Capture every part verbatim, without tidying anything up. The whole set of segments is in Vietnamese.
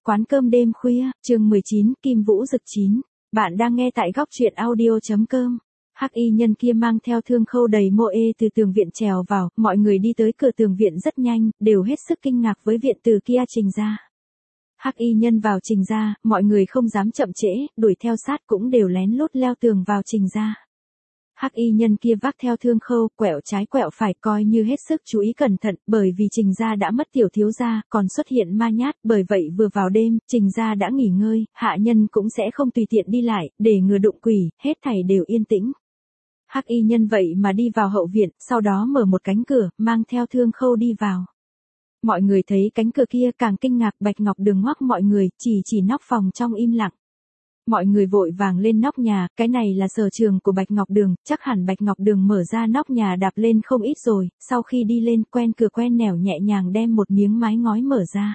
quán cơm đêm khuya, chương mười chín, Kim Vũ Dực chín. Bạn đang nghe tại góc truyện audio.com. Hắc y nhân kia mang theo Thương Khâu đầy mộ ê từ tường viện trèo vào, mọi người đi tới cửa tường viện rất nhanh, đều hết sức kinh ngạc với viện từ kia Trình gia. Hắc y nhân vào Trình gia, mọi người không dám chậm trễ, đuổi theo sát cũng đều lén lút leo tường vào Trình gia. Hắc y nhân kia vác theo Thương Khâu, quẹo trái quẹo phải coi như hết sức chú ý cẩn thận, bởi vì Trình gia đã mất tiểu thiếu gia, còn xuất hiện ma nhát, bởi vậy vừa vào đêm, Trình gia đã nghỉ ngơi, hạ nhân cũng sẽ không tùy tiện đi lại, để ngừa đụng quỷ, hết thảy đều yên tĩnh. Hắc y nhân vậy mà đi vào hậu viện, sau đó mở một cánh cửa, mang theo Thương Khâu đi vào. Mọi người thấy cánh cửa kia càng kinh ngạc, Bạch Ngọc Đường ngoắc mọi người, chỉ chỉ nóc phòng trong im lặng. Mọi người vội vàng lên nóc nhà, cái này là sở trường của Bạch Ngọc Đường, chắc hẳn Bạch Ngọc Đường mở ra nóc nhà đạp lên không ít rồi, sau khi đi lên quen cửa quen nẻo nhẹ nhàng đem một miếng mái ngói mở ra.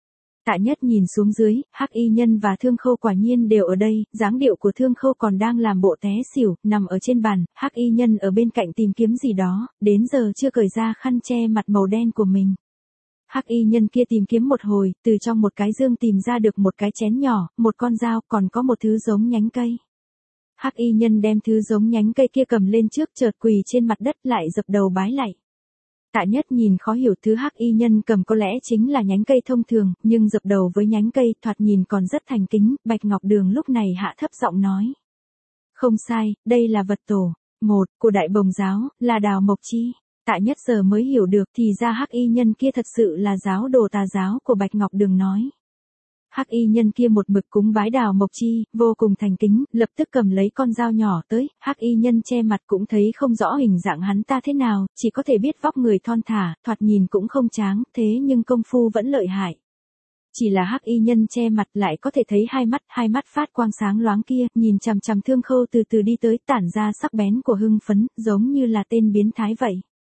Tạ Nhất nhìn xuống dưới, Hắc y nhân và Thương Khâu quả nhiên đều ở đây, dáng điệu của Thương Khâu còn đang làm bộ té xỉu, nằm ở trên bàn, Hắc y nhân ở bên cạnh tìm kiếm gì đó, đến giờ chưa cởi ra khăn che mặt màu đen của mình. Hắc y nhân kia tìm kiếm một hồi, từ trong một cái dương tìm ra được một cái chén nhỏ, một con dao, còn có một thứ giống nhánh cây. Hắc y nhân đem thứ giống nhánh cây kia cầm lên trước, chợt quỳ trên mặt đất lại dập đầu bái lạy. Tạ Nhất nhìn khó hiểu, thứ Hắc y nhân cầm có lẽ chính là nhánh cây thông thường, nhưng dập đầu với nhánh cây thoạt nhìn còn rất thành kính. Bạch Ngọc Đường lúc này hạ thấp giọng nói: "Không sai, đây là vật tổ một của Đại Bồng giáo, là Đào Mộc Chi." Tạ Nhất giờ mới hiểu được, thì ra Hắc y nhân kia thật sự là giáo đồ tà giáo của Bạch Ngọc Đường nói. Hắc y nhân kia một mực cúng bái Đào Mộc Chi, vô cùng thành kính, lập tức cầm lấy con dao nhỏ tới, Hắc y nhân che mặt cũng thấy không rõ hình dạng hắn ta thế nào, chỉ có thể biết vóc người thon thả, thoạt nhìn cũng không tráng, thế nhưng công phu vẫn lợi hại. Chỉ là Hắc y nhân che mặt lại có thể thấy hai mắt, hai mắt phát quang sáng loáng kia, nhìn chằm chằm Thương Khâu từ từ đi tới, tản ra sắc bén của hưng phấn, giống như là tên biến thái vậy.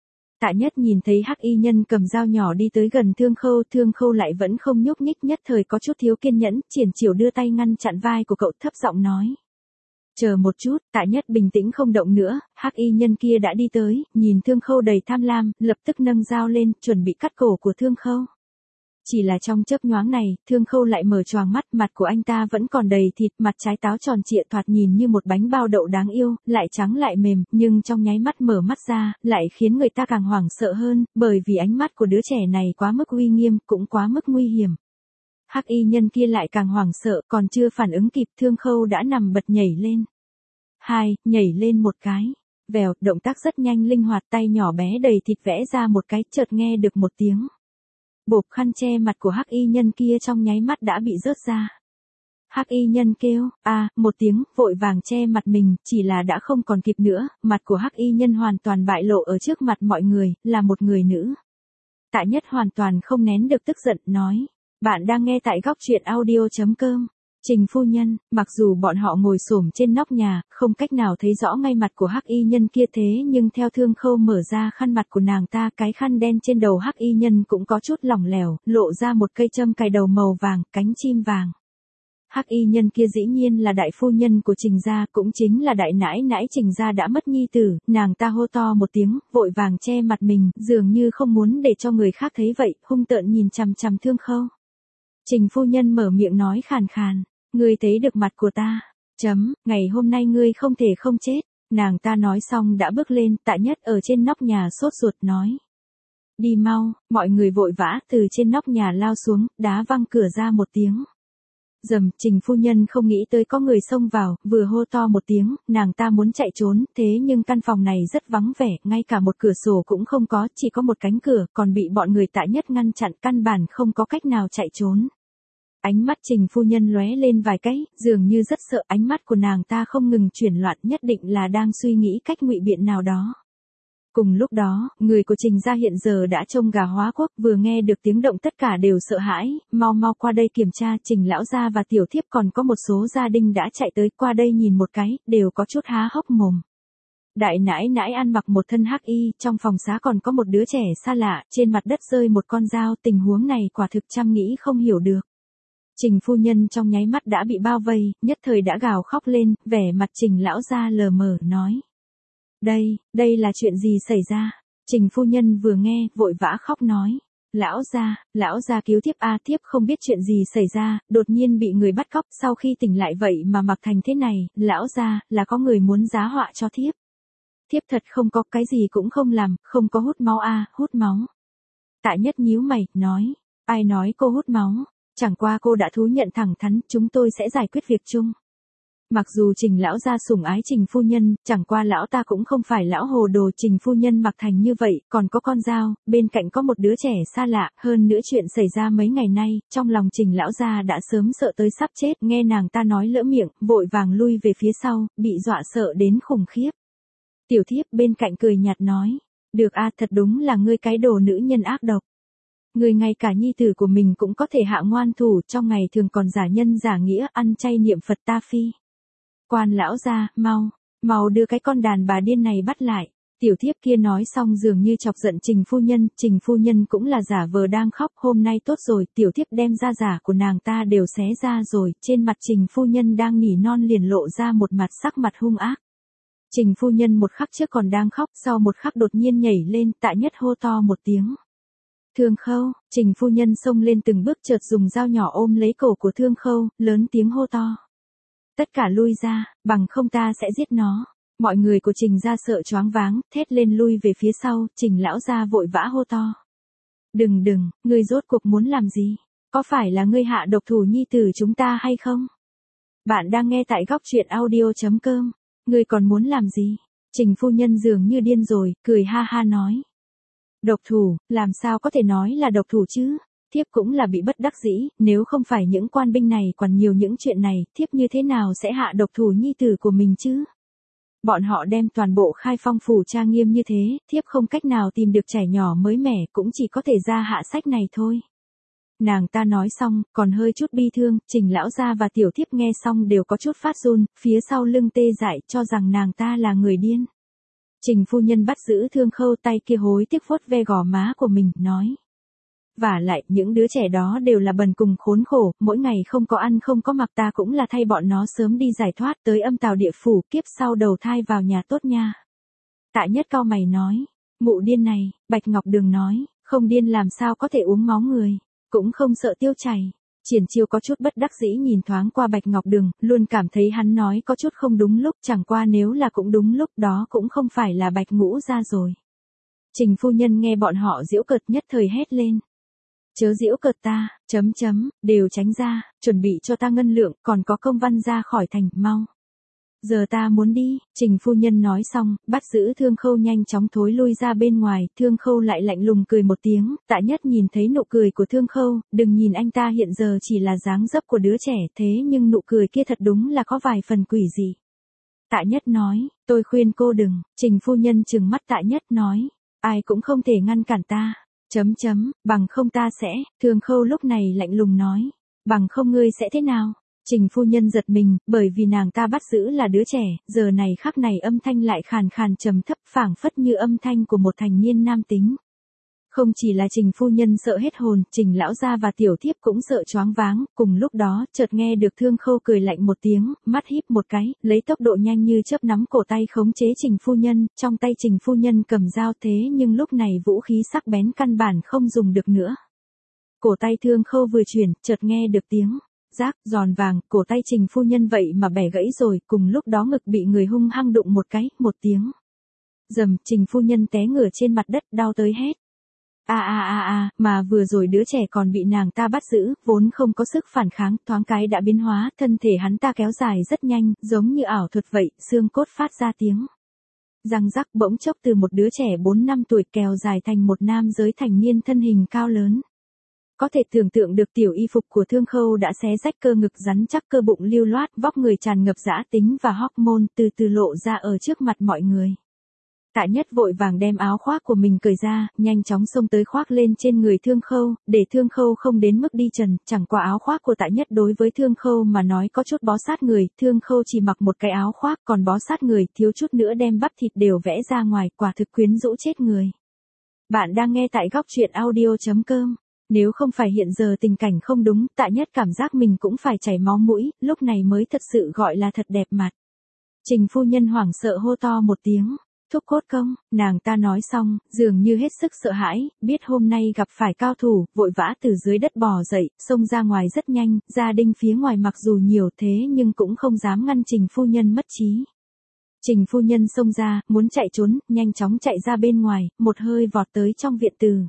Tạ Nhất nhìn thấy Hắc y nhân cầm dao nhỏ đi tới gần Thương Khâu, Thương Khâu lại vẫn không nhúc nhích, nhất thời có chút thiếu kiên nhẫn, triển chiều đưa tay ngăn chặn vai của cậu, thấp giọng nói: "Chờ một chút." Tạ Nhất bình tĩnh không động nữa, Hắc y nhân kia đã đi tới, nhìn Thương Khâu đầy tham lam, lập tức nâng dao lên, chuẩn bị cắt cổ của Thương Khâu. Chỉ là trong chớp nhoáng này, Thương Khâu lại mở choàng mắt, mặt của anh ta vẫn còn đầy thịt, mặt trái táo tròn trịa thoạt nhìn như một bánh bao đậu đáng yêu, lại trắng lại mềm, nhưng trong nháy mắt mở mắt ra, lại khiến người ta càng hoảng sợ hơn, bởi vì ánh mắt của đứa trẻ này quá mức uy nghiêm, cũng quá mức nguy hiểm. Hắc y nhân kia lại càng hoảng sợ, còn chưa phản ứng kịp, Thương Khâu đã nằm bật nhảy lên. Hai, nhảy lên một cái. Vèo, động tác rất nhanh linh hoạt, tay nhỏ bé đầy thịt vẽ ra một cái, chợt nghe được một tiếng bộp, khăn che mặt của Hắc y nhân kia trong nháy mắt đã bị rớt ra. Hắc y nhân kêu a à, một tiếng, vội vàng che mặt mình, chỉ là đã không còn kịp nữa, mặt của Hắc y nhân hoàn toàn bại lộ ở trước mặt mọi người, là một người nữ. Tạ Nhất hoàn toàn không nén được tức giận, nói: "Bạn đang nghe tại góc truyện audio.com. Trình phu nhân." Mặc dù bọn họ ngồi xổm trên nóc nhà, không cách nào thấy rõ ngay mặt của Hắc y nhân kia, thế nhưng theo Thương Khâu mở ra khăn mặt của nàng ta, cái khăn đen trên đầu Hắc y nhân cũng có chút lỏng lẻo, lộ ra một cây châm cài đầu màu vàng, cánh chim vàng. Hắc y nhân kia dĩ nhiên là đại phu nhân của Trình gia, cũng chính là đại nãi nãi Trình gia đã mất nhi tử, nàng ta hô to một tiếng, vội vàng che mặt mình, dường như không muốn để cho người khác thấy vậy, hung tợn nhìn chằm chằm Thương Khâu. Trình phu nhân mở miệng nói khàn khàn: "Ngươi thấy được mặt của ta. Chấm, ngày hôm nay ngươi không thể không chết." Nàng ta nói xong đã bước lên, Tạ Nhất ở trên nóc nhà sốt ruột nói: "Đi mau." Mọi người vội vã từ trên nóc nhà lao xuống, đá văng cửa ra một tiếng. Dầm, Trình phu nhân không nghĩ tới có người xông vào, vừa hô to một tiếng, nàng ta muốn chạy trốn, thế nhưng căn phòng này rất vắng vẻ, ngay cả một cửa sổ cũng không có, chỉ có một cánh cửa, còn bị bọn người Tạ Nhất ngăn chặn, căn bản không có cách nào chạy trốn. Ánh mắt Trình phu nhân lóe lên vài cái, dường như rất sợ, ánh mắt của nàng ta không ngừng chuyển loạn, nhất định là đang suy nghĩ cách ngụy biện nào đó. Cùng lúc đó, người của Trình gia hiện giờ đã trông gà hóa quốc, vừa nghe được tiếng động tất cả đều sợ hãi, mau mau qua đây kiểm tra. Trình lão gia và tiểu thiếp còn có một số gia đình đã chạy tới, qua đây nhìn một cái, đều có chút há hốc mồm. Đại nãi nãi ăn mặc một thân hắc y, trong phòng xá còn có một đứa trẻ xa lạ, trên mặt đất rơi một con dao, tình huống này quả thực trăm nghĩ không hiểu được. Trình phu nhân trong nháy mắt đã bị bao vây, nhất thời đã gào khóc lên, vẻ mặt Trình lão gia lờ mờ nói: "Đây, đây là chuyện gì xảy ra?" Trình phu nhân vừa nghe, vội vã khóc nói: Lão gia, lão gia cứu thiếp a, thiếp không biết chuyện gì xảy ra, đột nhiên bị người bắt cóc, sau khi tỉnh lại vậy mà mặc thành thế này, lão gia, là có người muốn giá họa cho thiếp. Thiếp thật không có, cái gì cũng không làm, không có hút máu a, hút máu. Tạ Nhất nhíu mày, nói, ai nói cô hút máu, chẳng qua cô đã thú nhận thẳng thắn, chúng tôi sẽ giải quyết việc chung. Mặc dù Trình lão gia sủng ái Trình phu nhân, chẳng qua lão ta cũng không phải lão hồ đồ. Trình phu nhân mặc thành như vậy, còn có con dao, bên cạnh có một đứa trẻ xa lạ, hơn nữa chuyện xảy ra mấy ngày nay, trong lòng Trình lão gia đã sớm sợ tới sắp chết, nghe nàng ta nói lỡ miệng, vội vàng lui về phía sau, bị dọa sợ đến khủng khiếp. Tiểu thiếp bên cạnh cười nhạt nói, được a, thật đúng là ngươi cái đồ nữ nhân ác độc. Người ngay cả nhi tử của mình cũng có thể hạ ngoan thủ, trong ngày thường còn giả nhân giả nghĩa, ăn chay niệm Phật ta phi. Quan lão gia, mau, mau đưa cái con đàn bà điên này bắt lại. Tiểu thiếp kia nói xong dường như chọc giận Trình phu nhân, Trình phu nhân cũng là giả vờ đang khóc, hôm nay tốt rồi, tiểu thiếp đem da giả của nàng ta đều xé ra rồi, trên mặt Trình phu nhân đang nỉ non liền lộ ra một mặt sắc mặt hung ác. Trình phu nhân một khắc trước còn đang khóc, sau một khắc đột nhiên nhảy lên, Tạ Nhất hô to một tiếng. Thương Khâu, Trình phu nhân xông lên từng bước chợt dùng dao nhỏ ôm lấy cổ của Thương Khâu, lớn tiếng hô to. Tất cả lui ra, bằng không ta sẽ giết nó. Mọi người của Trình gia sợ choáng váng, thét lên lui về phía sau, Trình lão gia vội vã hô to. Đừng đừng, ngươi rốt cuộc muốn làm gì? Có phải là ngươi hạ độc thủ nhi tử chúng ta hay không? Bạn đang nghe tại góc truyện audio chấm com. Ngươi còn muốn làm gì? Trình phu nhân dường như điên rồi, cười ha ha nói. Độc thủ, làm sao có thể nói là độc thủ chứ? Thiếp cũng là bị bất đắc dĩ, nếu không phải những quan binh này còn nhiều những chuyện này, thiếp như thế nào sẽ hạ độc thủ nhi tử của mình chứ? Bọn họ đem toàn bộ Khai Phong phủ trang nghiêm như thế, thiếp không cách nào tìm được trẻ nhỏ mới mẻ, cũng chỉ có thể ra hạ sách này thôi. Nàng ta nói xong, còn hơi chút bi thương, Trình lão gia và tiểu thiếp nghe xong đều có chút phát run, phía sau lưng tê dại, cho rằng nàng ta là người điên. Trình phu nhân bắt giữ Thương Khâu, tay kia hối tiếc vuốt ve gò má của mình, nói. Vả lại, những đứa trẻ đó đều là bần cùng khốn khổ, mỗi ngày không có ăn không có mặc, ta cũng là thay bọn nó sớm đi giải thoát tới âm tào địa phủ, kiếp sau đầu thai vào nhà tốt nha. Tạ Nhất cau mày nói, mụ điên này, Bạch Ngọc Đường nói, không điên làm sao có thể uống máu người, cũng không sợ tiêu chảy. Triển Chiêu có chút bất đắc dĩ nhìn thoáng qua Bạch Ngọc Đường, luôn cảm thấy hắn nói có chút không đúng lúc, chẳng qua nếu là cũng đúng lúc đó cũng không phải là Bạch Ngũ gia rồi. Trình phu nhân nghe bọn họ giễu cợt nhất thời hét lên. Chớ giễu cợt ta, chấm chấm, đều tránh ra, chuẩn bị cho ta ngân lượng, còn có công văn ra khỏi thành, mau. Giờ ta muốn đi, Trình phu nhân nói xong, bắt giữ Thương Khâu nhanh chóng thối lui ra bên ngoài, Thương Khâu lại lạnh lùng cười một tiếng, Tạ Nhất nhìn thấy nụ cười của Thương Khâu, đừng nhìn anh ta hiện giờ chỉ là dáng dấp của đứa trẻ, thế nhưng nụ cười kia thật đúng là có vài phần quỷ dị. Tạ Nhất nói, tôi khuyên cô đừng, Trình phu nhân trừng mắt Tạ Nhất nói, ai cũng không thể ngăn cản ta. Chấm chấm, bằng không ta sẽ, Thương Khâu lúc này lạnh lùng nói, bằng không ngươi sẽ thế nào? Trình phu nhân giật mình, bởi vì nàng ta bắt giữ là đứa trẻ, giờ này khắc này âm thanh lại khàn khàn trầm thấp, phảng phất như âm thanh của một thành niên nam tính. Không chỉ là Trình phu nhân sợ hết hồn, Trình lão gia và tiểu thiếp cũng sợ choáng váng, cùng lúc đó, chợt nghe được Thương Khâu cười lạnh một tiếng, mắt híp một cái, lấy tốc độ nhanh như chớp nắm cổ tay khống chế Trình phu nhân, trong tay Trình phu nhân cầm dao, thế nhưng lúc này vũ khí sắc bén căn bản không dùng được nữa. Cổ tay Thương Khâu vừa chuyển, chợt nghe được tiếng rác giòn vàng, cổ tay Trình phu nhân vậy mà bẻ gãy rồi, cùng lúc đó ngực bị người hung hăng đụng một cái, một tiếng. Dầm, Trình phu nhân té ngửa trên mặt đất, đau tới hét. A a a a, mà vừa rồi đứa trẻ còn bị nàng ta bắt giữ, vốn không có sức phản kháng, thoáng cái đã biến hóa, thân thể hắn ta kéo dài rất nhanh, giống như ảo thuật vậy, xương cốt phát ra tiếng. Răng rắc bỗng chốc từ một đứa trẻ bốn năm tuổi kéo dài thành một nam giới thành niên thân hình cao lớn. Có thể tưởng tượng được tiểu y phục của Thương Khâu đã xé rách cơ ngực rắn chắc, cơ bụng lưu loát, vóc người tràn ngập dã tính và hormone từ từ lộ ra ở trước mặt mọi người. Tạ Nhất vội vàng đem áo khoác của mình cởi ra, nhanh chóng xông tới khoác lên trên người Thương Khâu, để Thương Khâu không đến mức đi trần, chẳng qua áo khoác của Tạ Nhất đối với Thương Khâu mà nói có chút bó sát người, Thương Khâu chỉ mặc một cái áo khoác còn bó sát người, thiếu chút nữa đem bắp thịt đều vẽ ra ngoài, quả thực quyến rũ chết người. Bạn đang nghe tại góc truyện audio chấm com. Nếu không phải hiện giờ tình cảnh không đúng, Tạ Nhất cảm giác mình cũng phải chảy máu mũi, lúc này mới thật sự gọi là thật đẹp mặt. Trình phu nhân hoảng sợ hô to một tiếng. Thuốc cốt công, nàng ta nói xong, dường như hết sức sợ hãi, biết hôm nay gặp phải cao thủ, vội vã từ dưới đất bò dậy, xông ra ngoài rất nhanh, gia đình phía ngoài mặc dù nhiều thế nhưng cũng không dám ngăn Trình phu nhân mất trí. Trình phu nhân xông ra, muốn chạy trốn, nhanh chóng chạy ra bên ngoài, một hơi vọt tới trong viện từ.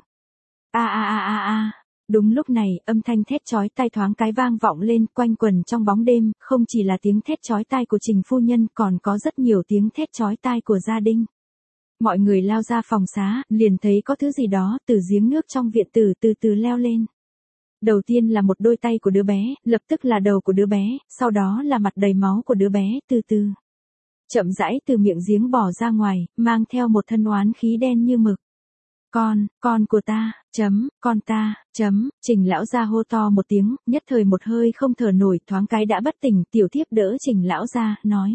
A a a a a. Đúng lúc này, âm thanh thét chói tai thoáng cái vang vọng lên, quanh quẩn trong bóng đêm, không chỉ là tiếng thét chói tai của Trình phu nhân, còn có rất nhiều tiếng thét chói tai của gia đình. Mọi người lao ra phòng xá, liền thấy có thứ gì đó từ giếng nước trong viện tử từ từ leo lên. Đầu tiên là một đôi tay của đứa bé, lập tức là đầu của đứa bé, sau đó là mặt đầy máu của đứa bé, từ từ chậm rãi từ miệng giếng bò ra ngoài, mang theo một thân oán khí đen như mực. Con, con của ta, chấm, con ta, chấm, Trình lão gia hô to một tiếng, nhất thời một hơi không thở nổi, thoáng cái đã bất tỉnh, tiểu thiếp đỡ Trình lão gia, nói.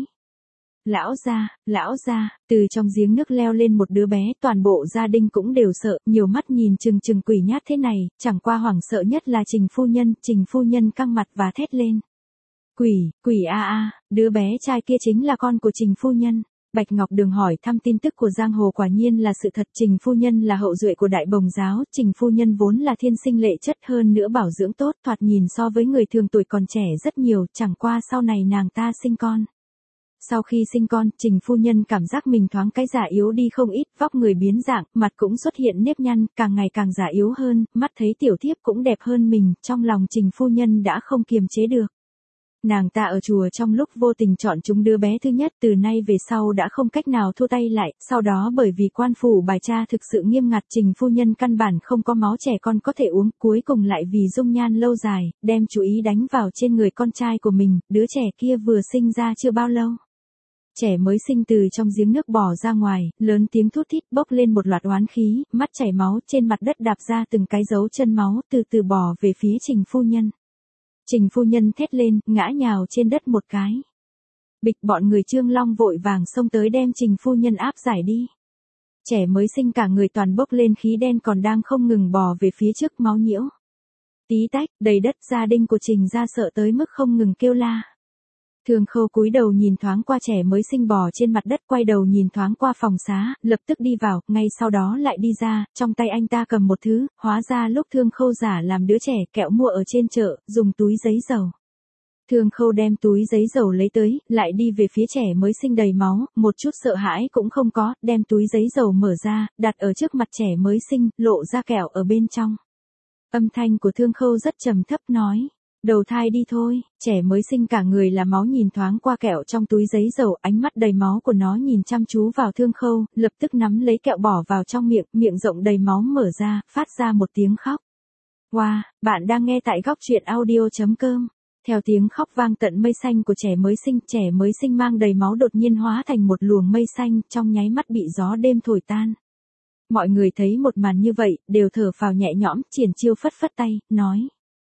Lão gia, lão gia, từ trong giếng nước leo lên một đứa bé, toàn bộ gia đình cũng đều sợ, nhiều mắt nhìn chừng chừng quỷ nhát thế này, chẳng qua hoảng sợ nhất là Trình phu nhân, Trình phu nhân căng mặt và thét lên. Quỷ, quỷ a a, đứa bé trai kia chính là con của Trình phu nhân. Bạch Ngọc Đường hỏi thăm tin tức của giang hồ, quả nhiên là sự thật, Trình phu nhân là hậu duệ của Đại Bồng giáo, Trình phu nhân vốn là thiên sinh lệ chất, hơn nữa bảo dưỡng tốt, thoạt nhìn so với người thường tuổi còn trẻ rất nhiều, chẳng qua sau này nàng ta sinh con. Sau khi sinh con, Trình phu nhân cảm giác mình thoáng cái già yếu đi không ít, vóc người biến dạng, mặt cũng xuất hiện nếp nhăn, càng ngày càng già yếu hơn, mắt thấy tiểu thiếp cũng đẹp hơn mình, trong lòng Trình phu nhân đã không kiềm chế được. Nàng ta ở chùa trong lúc vô tình chọn chúng đứa bé thứ nhất, từ nay về sau đã không cách nào thua tay lại, sau đó bởi vì quan phủ bài tra thực sự nghiêm ngặt, Trình phu nhân căn bản không có máu trẻ con có thể uống, cuối cùng lại vì dung nhan lâu dài, đem chú ý đánh vào trên người con trai của mình, đứa trẻ kia vừa sinh ra chưa bao lâu. Trẻ mới sinh từ trong giếng nước bò ra ngoài, lớn tiếng thút thít, bốc lên một loạt oán khí, mắt chảy máu, trên mặt đất đạp ra từng cái dấu chân máu, từ từ bò về phía Trình phu nhân. Trình phu nhân thét lên, ngã nhào trên đất một cái. Bịch, bọn người Trương Long vội vàng xông tới đem Trình phu nhân áp giải đi. Trẻ mới sinh cả người toàn bốc lên khí đen còn đang không ngừng bò về phía trước, máu nhiễu. Tí tách, đầy đất, gia đình của Trình gia sợ tới mức không ngừng kêu la. Thường Khâu cúi đầu nhìn thoáng qua trẻ mới sinh bò trên mặt đất, quay đầu nhìn thoáng qua phòng xá, lập tức đi vào, ngay sau đó lại đi ra, trong tay anh ta cầm một thứ, hóa ra lúc Thương Khâu giả làm đứa trẻ, kẹo mua ở trên chợ, dùng túi giấy dầu. Thương Khâu đem túi giấy dầu lấy tới, lại đi về phía trẻ mới sinh đầy máu, một chút sợ hãi cũng không có, đem túi giấy dầu mở ra, đặt ở trước mặt trẻ mới sinh, lộ ra kẹo ở bên trong. Âm thanh của Thương Khâu rất trầm thấp nói. Đầu thai đi thôi, trẻ mới sinh cả người là máu nhìn thoáng qua kẹo trong túi giấy dầu, ánh mắt đầy máu của nó nhìn chăm chú vào Thương Khâu, lập tức nắm lấy kẹo bỏ vào trong miệng, miệng rộng đầy máu mở ra, phát ra một tiếng khóc. Wow, bạn đang nghe tại góc truyện audio chấm com. Theo tiếng khóc vang tận mây xanh của trẻ mới sinh, trẻ mới sinh mang đầy máu đột nhiên hóa thành một luồng mây xanh, trong nháy mắt bị gió đêm thổi tan. Mọi người thấy một màn như vậy, đều thở phào nhẹ nhõm, Triển Chiêu phất phất tay, nói.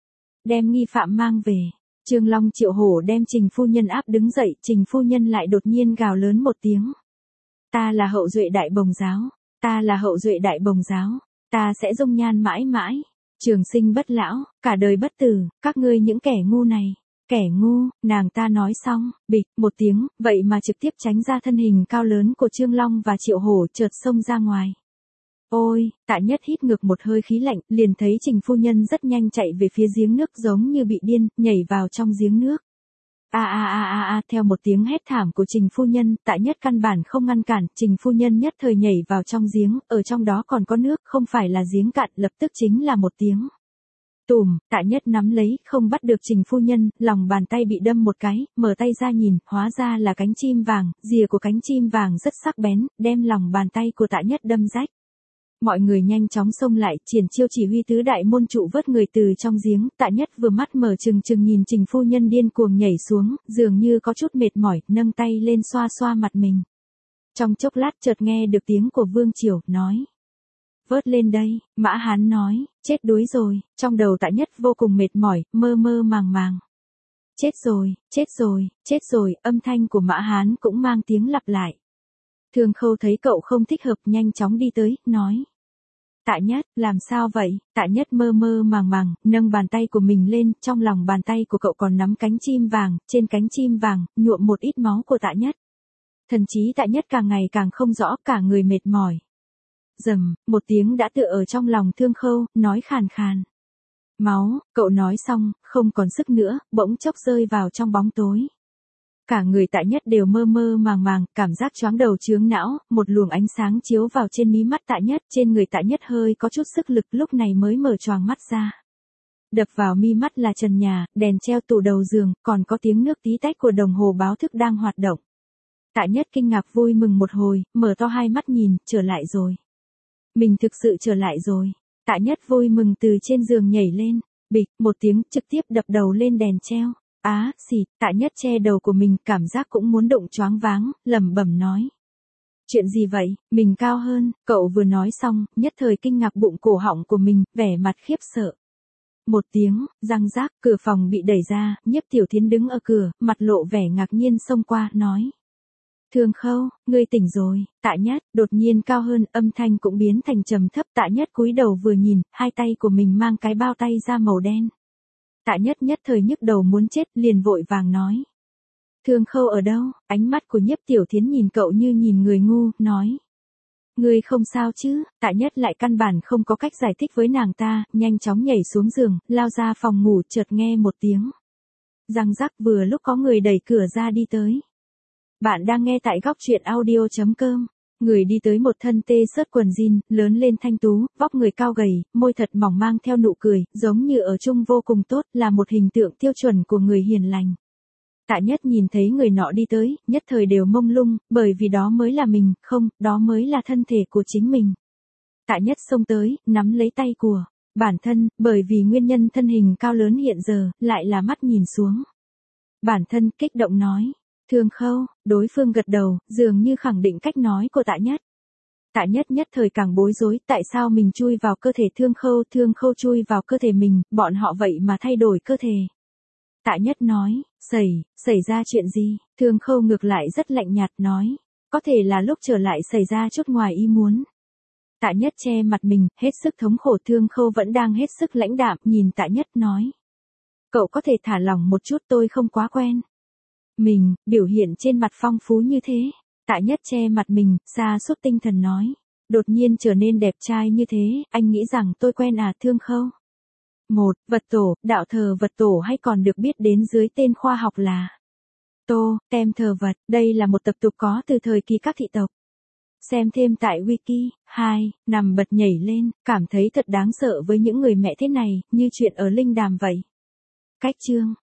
Đem nghi phạm mang về. Trương Long Triệu Hổ đem Trình phu nhân áp đứng dậy, Trình phu nhân lại đột nhiên gào lớn một tiếng. Ta là hậu duệ Đại Bồng giáo, ta là hậu duệ Đại Bồng giáo, ta sẽ dung nhan mãi mãi, trường sinh bất lão, cả đời bất tử, các ngươi những kẻ ngu này, kẻ ngu, nàng ta nói xong, bịch, một tiếng, vậy mà trực tiếp tránh ra thân hình cao lớn của Trương Long và Triệu Hổ, chợt xông ra ngoài. Ôi, Tạ Nhất hít ngược một hơi khí lạnh, liền thấy Trình phu nhân rất nhanh chạy về phía giếng nước giống như bị điên, nhảy vào trong giếng nước. A a a a a, theo một tiếng hét thảm của Trình phu nhân, Tạ Nhất căn bản không ngăn cản, Trình phu nhân nhất thời nhảy vào trong giếng, ở trong đó còn có nước, không phải là giếng cạn, lập tức chính là một tiếng. Tùm, Tạ Nhất nắm lấy, không bắt được Trình phu nhân, lòng bàn tay bị đâm một cái, mở tay ra nhìn, hóa ra là cánh chim vàng, rìa của cánh chim vàng rất sắc bén, đem lòng bàn tay của Tạ Nhất đâm rách. Mọi người nhanh chóng xông lại, Triển Chiêu chỉ huy tứ đại môn trụ vớt người từ trong giếng, Tạ Nhất vừa mắt mở trừng trừng nhìn Trình phu nhân điên cuồng nhảy xuống, dường như có chút mệt mỏi, nâng tay lên xoa xoa mặt mình. Trong chốc lát chợt nghe được tiếng của Vương Triều, nói. Vớt lên đây, Mã Hán nói, chết đuối rồi, trong đầu Tạ Nhất vô cùng mệt mỏi, mơ mơ màng màng. Chết rồi, chết rồi, chết rồi, âm thanh của Mã Hán cũng mang tiếng lặp lại. Thương Khâu thấy cậu không thích hợp, nhanh chóng đi tới, nói. Tạ Nhất, làm sao vậy? Tạ Nhất mơ mơ màng màng, nâng bàn tay của mình lên, trong lòng bàn tay của cậu còn nắm cánh chim vàng, trên cánh chim vàng, nhuộm một ít máu của Tạ Nhất. Thần trí Tạ Nhất càng ngày càng không rõ, cả người mệt mỏi. Rầm, một tiếng đã tựa ở trong lòng Thương Khâu, nói khàn khàn. Máu, cậu nói xong, không còn sức nữa, bỗng chốc rơi vào trong bóng tối. Cả người Tạ Nhất đều mơ mơ màng màng, cảm giác choáng đầu chướng não, một luồng ánh sáng chiếu vào trên mí mắt Tạ Nhất, trên người Tạ Nhất hơi có chút sức lực lúc này mới mở choàng mắt ra. Đập vào mi mắt là trần nhà, đèn treo tủ đầu giường, còn có tiếng nước tí tách của đồng hồ báo thức đang hoạt động. Tạ Nhất kinh ngạc vui mừng một hồi, mở to hai mắt nhìn, trở lại rồi. Mình thực sự trở lại rồi. Tạ Nhất vui mừng từ trên giường nhảy lên, bịch, một tiếng trực tiếp đập đầu lên đèn treo. Á, xì, Tạ Nhất che đầu của mình, cảm giác cũng muốn đụng choáng váng, lẩm bẩm nói. Chuyện gì vậy, mình cao hơn, cậu vừa nói xong, nhất thời kinh ngạc bụng cổ họng của mình, vẻ mặt khiếp sợ. Một tiếng, răng rác, cửa phòng bị đẩy ra, Nhiếp Tiểu Thiến đứng ở cửa, mặt lộ vẻ ngạc nhiên xông qua, nói. Thương Khâu, ngươi tỉnh rồi. Tạ Nhất, đột nhiên cao hơn, âm thanh cũng biến thành trầm thấp. Tạ Nhất cúi đầu vừa nhìn, hai tay của mình mang cái bao tay da màu đen. Tạ Nhất nhất thời nhức đầu muốn chết, liền vội vàng nói. Thương Khâu ở đâu? Ánh mắt của Nhiếp Tiểu Thiến nhìn cậu như nhìn người ngu, nói. Ngươi không sao chứ? Tạ Nhất lại căn bản không có cách giải thích với nàng ta, nhanh chóng nhảy xuống giường, lao ra phòng ngủ, chợt nghe một tiếng. Răng rắc, vừa lúc có người đẩy cửa ra đi tới. Bạn đang nghe tại góc truyện audio chấm com. Người đi tới một thân tê sớt quần jean, lớn lên thanh tú, vóc người cao gầy, môi thật mỏng mang theo nụ cười, giống như ở chung vô cùng tốt, là một hình tượng tiêu chuẩn của người hiền lành. Tạ Nhất nhìn thấy người nọ đi tới, nhất thời đều mông lung, bởi vì đó mới là mình, không, đó mới là thân thể của chính mình. Tạ Nhất xông tới, nắm lấy tay của bản thân, bởi vì nguyên nhân thân hình cao lớn hiện giờ, lại là mắt nhìn xuống. Bản thân kích động nói. Thương Khâu, đối phương gật đầu, dường như khẳng định cách nói của Tạ Nhất. Tạ Nhất nhất thời càng bối rối, tại sao mình chui vào cơ thể Thương Khâu, Thương Khâu chui vào cơ thể mình, bọn họ vậy mà thay đổi cơ thể. Tạ Nhất nói, xảy, xảy ra chuyện gì? Thương Khâu ngược lại rất lạnh nhạt nói, có thể là lúc trở lại xảy ra chút ngoài ý muốn. Tạ Nhất che mặt mình, hết sức thống khổ. Thương Khâu vẫn đang hết sức lãnh đạm, nhìn Tạ Nhất nói. Cậu có thể thả lỏng một chút, tôi không quá quen. Mình, biểu hiện trên mặt phong phú như thế. Tạ Nhất che mặt mình, sa sút tinh thần nói. Đột nhiên trở nên đẹp trai như thế, anh nghĩ rằng tôi quen à? Thương Khâu. Một, vật tổ, đạo thờ vật tổ hay còn được biết đến dưới tên khoa học là Tô, tem thờ vật, đây là một tập tục có từ thời kỳ các thị tộc. Xem thêm tại wiki. Hai, nằm bật nhảy lên, cảm thấy thật đáng sợ với những người mẹ thế này, như chuyện ở Linh Đàm vậy. Cách chương.